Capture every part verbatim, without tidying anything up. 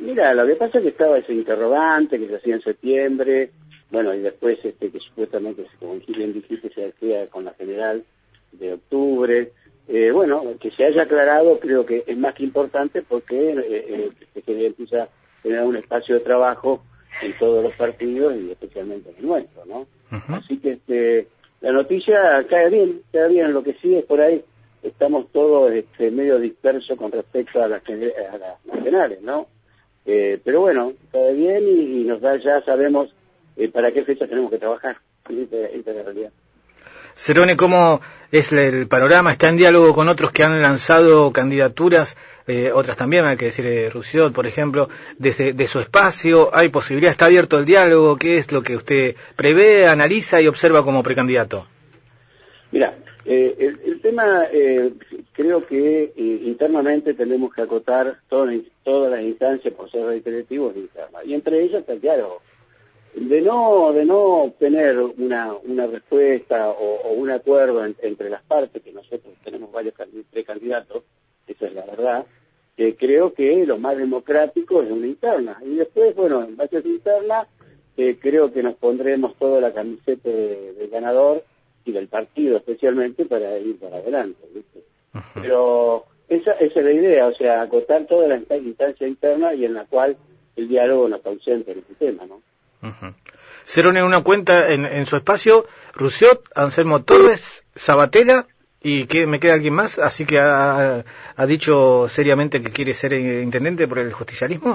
Mira, lo que pasa es que estaba ese interrogante que se hacía en septiembre, bueno, y después este que supuestamente, como bien dijiste, se hacía con la general de octubre. Eh, bueno, que se haya aclarado creo que es más que importante porque eh, eh, se empieza a generar un espacio de trabajo en todos los partidos y especialmente en el nuestro, ¿no? Uh-huh. Así que este, la noticia cae bien, cae bien, lo que sí es por ahí, estamos todos este, medio dispersos con respecto a las, a las nacionales, ¿no? Eh, pero bueno, cae bien y, y nos da, ya sabemos eh, para qué fecha tenemos que trabajar, esta, esta es la realidad. Cerone, ¿cómo es el panorama? ¿Está en diálogo con otros que han lanzado candidaturas, eh, otras también, hay que decir, eh, Rousseau, por ejemplo, desde de su espacio? ¿Hay posibilidad? ¿Está abierto el diálogo? ¿Qué es lo que usted prevé, analiza y observa como precandidato? Mira, eh, el, el tema, eh, creo que eh, internamente tenemos que acotar todas, todas las instancias por ser reiterativos internas, y entre ellas está el diálogo. De no de no obtener una una respuesta o, o un acuerdo en, entre las partes, que nosotros tenemos varios precandidatos, esa es la verdad, que creo que lo más democrático es una interna. Y después, bueno, en base a esa interna, eh, creo que nos pondremos toda la camiseta de, del ganador y del partido especialmente para ir para adelante, ¿viste? Uh-huh. Pero esa, esa es la idea, o sea, acotar toda la instancia interna y en la cual el diálogo no está ausente en este tema, ¿no? Uh-huh. Cerone, una cuenta en, en su espacio, Rousseau, Anselmo Torres, Sabatella, y que me queda alguien más, así que ha, ha dicho seriamente que quiere ser intendente por el justicialismo.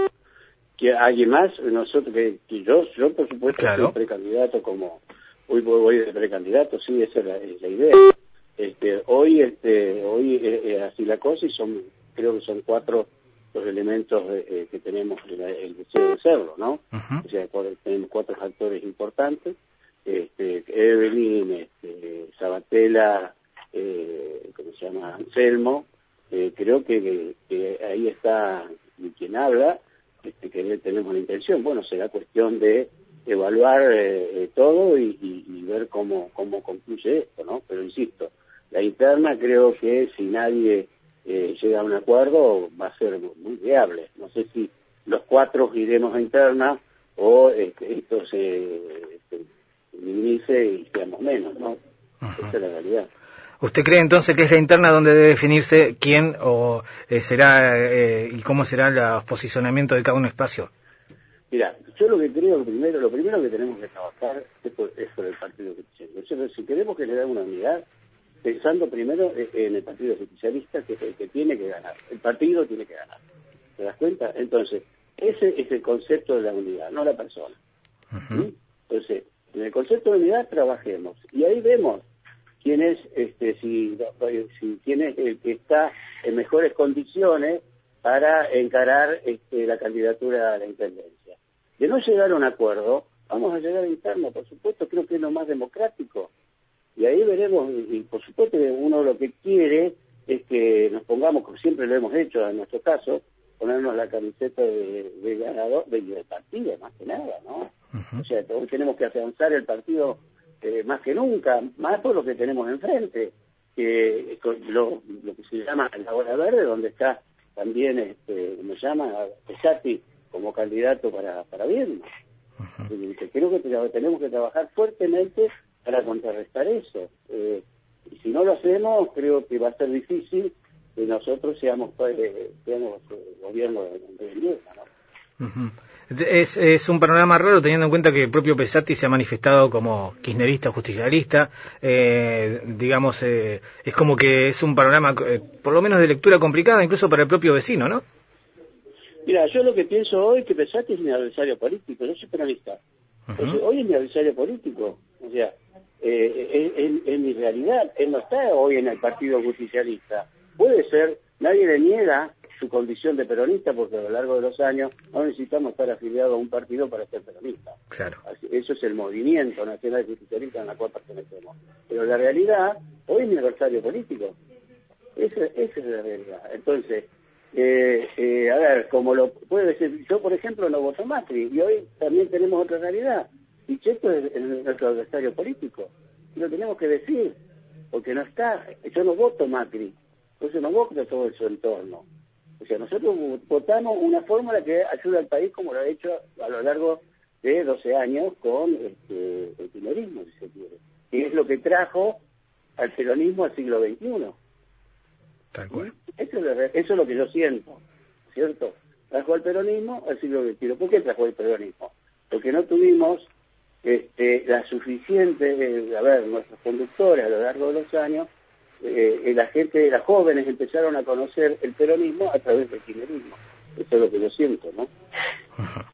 ¿Que alguien más? Nosotros, que, que yo, yo por supuesto claro. Soy precandidato, como hoy voy de precandidato, sí, esa es la, es la idea. Este, hoy, este, hoy es, es así la cosa y son, creo que son cuatro los elementos eh, que tenemos el, el deseo de serlo, ¿no? Uh-huh. O sea, cuatro, tenemos cuatro factores importantes, este, Evelyn, este, Sabatella, eh, ¿cómo se llama? Anselmo, eh, creo que, que, que ahí está quien habla, este, que tenemos la intención. Bueno, será cuestión de evaluar eh, eh, todo y, y, y ver cómo, cómo concluye esto, ¿no? Pero insisto, la interna creo que si nadie Eh, llega a un acuerdo va a ser muy viable. No sé si los cuatro iremos a interna o este, esto se, se minimice y seamos menos, ¿no? Uh-huh. Esa es la realidad. ¿Usted cree entonces que es la interna donde debe definirse quién o eh, será eh, y cómo será el posicionamiento de cada un espacio? Mira, yo lo que creo, primero, lo primero que tenemos que trabajar es por, es por el partido que tiene. Si queremos generar una unidad, pensando primero en el partido justicialista, que es el que tiene que ganar. El partido tiene que ganar. ¿Te das cuenta? Entonces, ese es el concepto de la unidad, no la persona. Uh-huh. ¿Sí? Entonces, en el concepto de unidad trabajemos. Y ahí vemos quién es, este, si, si quién es el que está en mejores condiciones para encarar este, la candidatura a la intendencia. De no llegar a un acuerdo, vamos a llegar a interno, por supuesto, creo que es lo más democrático. Y ahí veremos, y por supuesto que uno lo que quiere es que nos pongamos, como siempre lo hemos hecho en nuestro caso, ponernos la camiseta de, de ganador de, del partido, más que nada, ¿no? Uh-huh. O sea, hoy tenemos que afianzar el partido eh, más que nunca, más por lo que tenemos enfrente, que lo, lo que se llama la Ola Verde, donde está también, este, ¿cómo se llama? Pesati como candidato para, para Viedma. Uh-huh. Creo que tenemos que trabajar fuertemente para contrarrestar eso. Eh, y si no lo hacemos, creo que va a ser difícil que nosotros seamos, eh, seamos eh, gobierno de, de Viedma, ¿no? Uh-huh. Es, es un panorama raro teniendo en cuenta que el propio Pesati se ha manifestado como kirchnerista, justicialista, eh, digamos, eh, es como que es un panorama, eh, por lo menos de lectura complicada, incluso para el propio vecino, ¿no? Mira, yo lo que pienso hoy es que Pesati es mi adversario político, yo soy penalista. Uh-huh. Entonces, hoy es mi adversario político, o sea, eh, es, es, es mi realidad, él no está hoy en el partido justicialista. Puede ser, nadie le niega su condición de peronista, porque a lo largo de los años no necesitamos estar afiliados a un partido para ser peronista. Claro. Así, eso es el movimiento nacional justicialista en el cual pertenecemos. Pero la realidad, hoy es mi adversario político. Esa, esa es la realidad. Entonces, eh, eh, a ver, como lo puede decir, yo por ejemplo no voto Macri, y hoy también tenemos otra realidad. Y Cheto es, es nuestro adversario político. Y lo tenemos que decir, porque no está, yo no voto Macri, entonces no voto todo su entorno. O sea, nosotros votamos una fórmula que ayuda al país como lo ha hecho a lo largo de doce años con este, el kirchnerismo, si se quiere. Y es lo que trajo al peronismo al siglo veintiuno. Tal cual. Eso es, lo, eso es lo que yo siento, ¿cierto? Trajo al peronismo al siglo veintiuno. ¿Por qué trajo el peronismo? Porque no tuvimos este, la suficiente, eh, a ver, nuestros conductores a lo largo de los años, eh, la gente, las jóvenes empezaron a conocer el peronismo a través del kirchnerismo. Eso es lo que yo siento, ¿no?